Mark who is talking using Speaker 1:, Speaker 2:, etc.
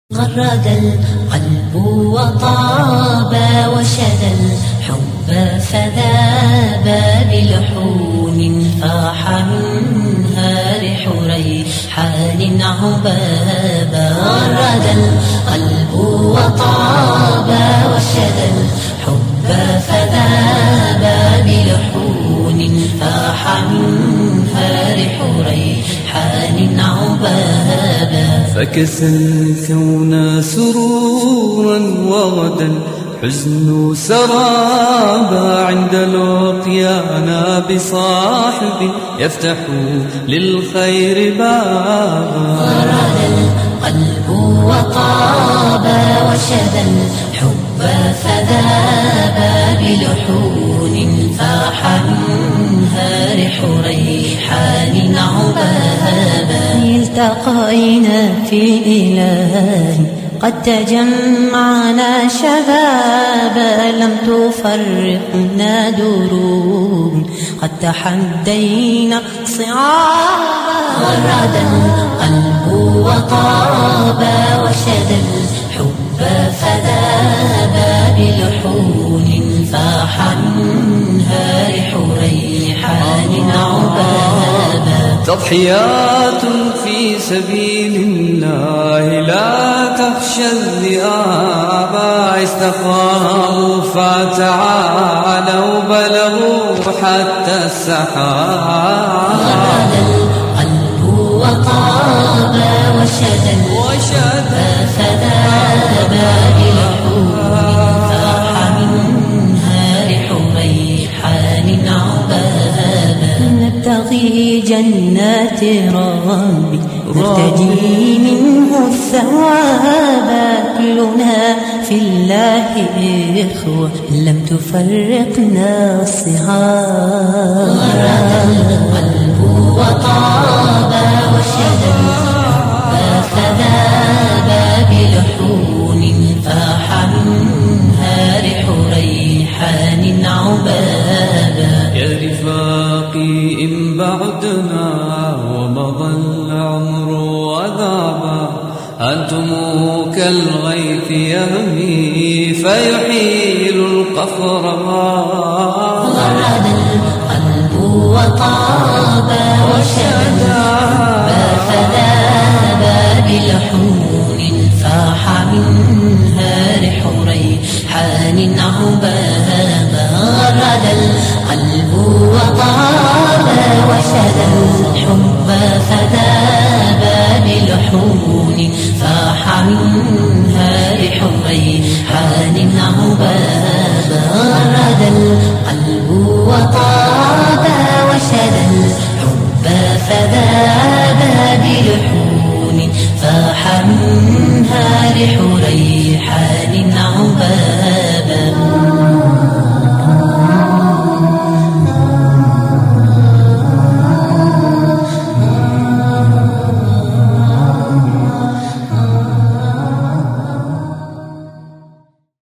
Speaker 1: غرد القلب وطاب وشذا الحب فذاب بلحون فاح منها ريح ريحان عبابا. غرد القلب وطاب وشذا الحب فذاب بلحون فاح منها ريح ريحان عبابا.
Speaker 2: فكسى الكون سرورا وغدا حزن سرابا عند لقيانا بصاحب يفتح للخير بابا.
Speaker 1: غرد القلب وطاب وشذا الحب فذاب بلحون فاح منها ريح ريحان عبابا. التقينا في إله قد تجمعنا شبابا لم تفرقنا دروب قد تحدينا صعابا. غرد القلب وطاب وشذا الحب فذاب بلحون فاح منها ريح ريحان عبابا.
Speaker 2: تضحيات في سبيل الله لا تخشى الذئاب استقاموا فتعالوا بلغوا حتى السحاب.
Speaker 1: غرد القلب وطاب وشذا الحب فذاب بلحون فاح منها ريح ريحان عبابا. نبتغي جنات ربي نرتجي منه الثواب كلنا في الله إخوة لم تفرقنا الصحاب. غرد القلب وطاب وشذا الحب فذاب بلحون فاح منها ريح ريحان عبابا.
Speaker 2: يا رفاقي إن بعدنا ومضى العمر وذابا أنتم كالغيث يهمي فيحيل القفر.
Speaker 1: غرد القلب وطاب وشذا الحب فذاب بلحون فاح منها ريح ريحان عبابا. غرد القلب وطاب وشذا الحب فذاب بلحون فاح منها ريح ريحان عبابا. غرد القلب